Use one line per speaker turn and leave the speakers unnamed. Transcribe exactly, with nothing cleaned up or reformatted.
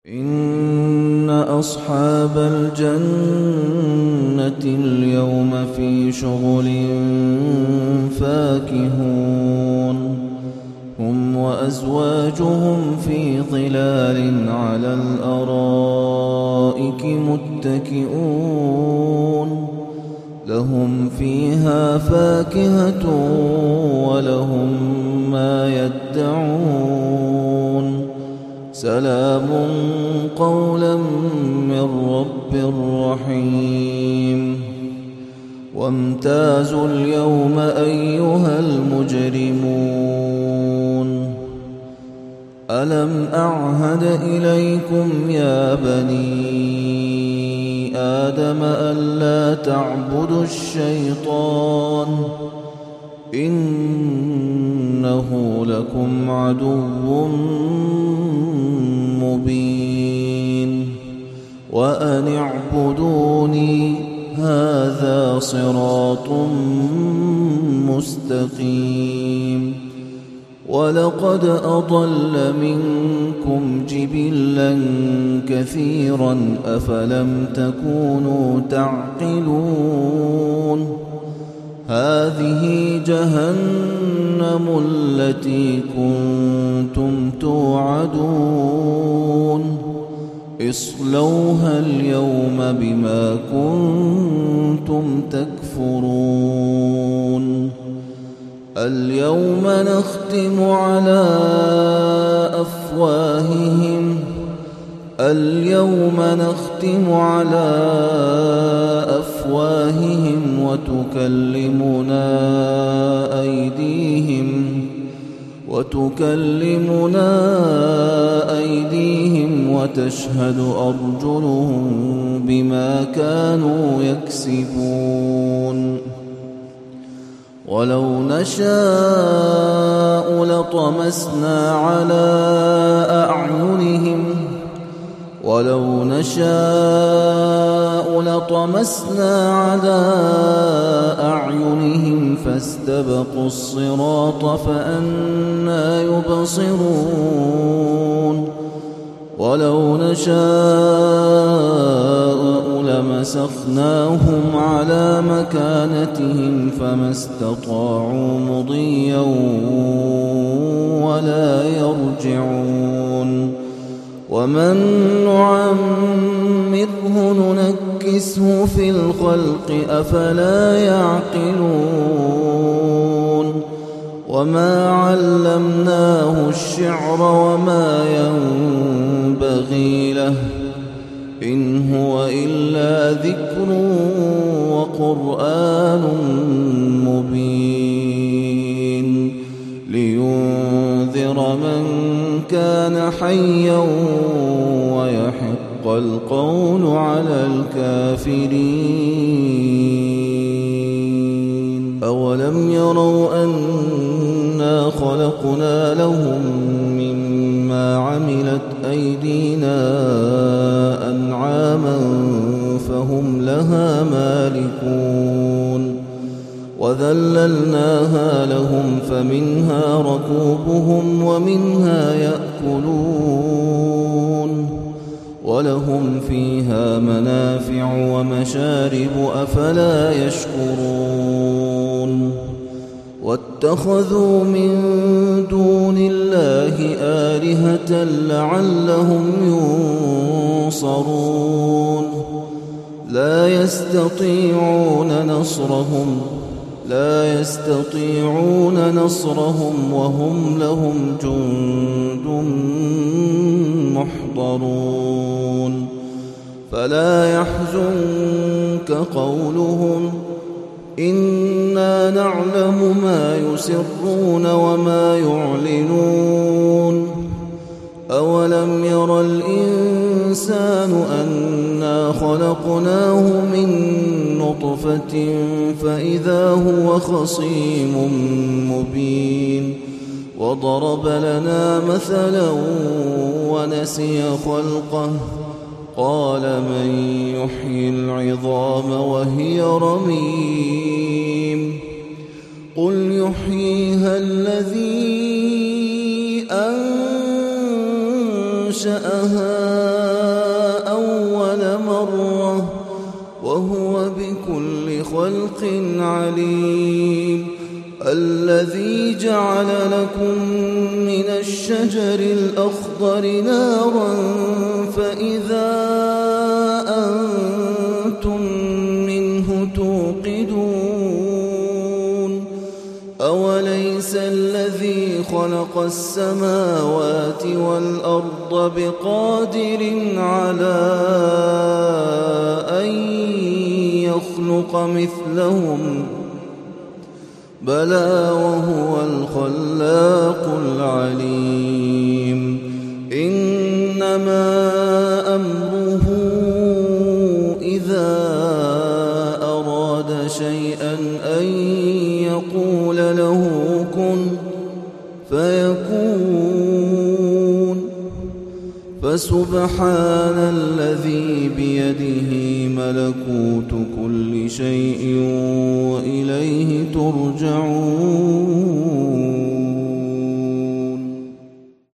إن أصحاب الجنة اليوم في شغل فاكهون هم وأزواجهم في ظلال على الأرائك متكئون لهم فيها فاكهة ولهم ما يدعون سلام قولا من رب رحيم وامتازوا اليوم أيها المجرمون ألم أعهد إليكم يا بني آدم ألا تعبدوا الشيطان إنه لكم عدو مبين وأن اعبدوني هذا صراط مستقيم ولقد أضل منكم جبلا كثيرا أفلم تكونوا تعقلون هذه جهنم التي كنتم توعدون اصلوها اليوم بما كنتم تكفرون اليوم نختم على أفواههم اليوم نختم على أفواههم وتكلمنا أيديهم وتكلمنا أيديهم وتشهد أرجلهم بما كانوا يكسبون ولو نشاء لطمسنا على أعينهم ولو نشاء لطمسنا على أعينهم فاستبقوا الصراط فأنى يبصرون ولو نشاء لمسخناهم على مكانتهم فما استطاعوا مضيا ولا يرجعون ومن نعمره ننكسه في الخلق أفلا يعقلون وما علمناه الشعر وما ينبغي له إن هو إلا ذكر وقرآن مبين لينذر من كان حيا ويحق القول على الكافرين أولم يروا أنا خلقنا لهم مما عملت أيدينا أنعاما فهم لها مالكون وذللناها لهم فمنها ركوبهم ومنها يأكلون ولهم فيها منافع ومشارب أفلا يشكرون واتخذوا من دون الله آلهة لعلهم ينصرون لا يستطيعون نصرهم لا يستطيعون نصرهم وهم لهم جند محضرون فلا يحزنك قولهم إنا نعلم ما يسرون وما يعلنون أولم ير الإنسان أنا خلقناه من نطفة فإذا هو خصيم مبين وضرب لنا مثلا ونسي خلقه قال من يحيي العظام وهي رميم قل يحييها الذي أنشأها خلق عليم الذي جعل لكم من الشجر الأخضر نارا فإذا أنتم منه توقدون أوليس الذي خلق السماوات والأرض بقادر على أن يخلق مثلهم بلى وهو الخلاق العليم إنما أمره إذا أراد شيئا أن يقول له كن فيكون فسبحان الذي بيده ملكوت كل شيء وإليه ترجعون.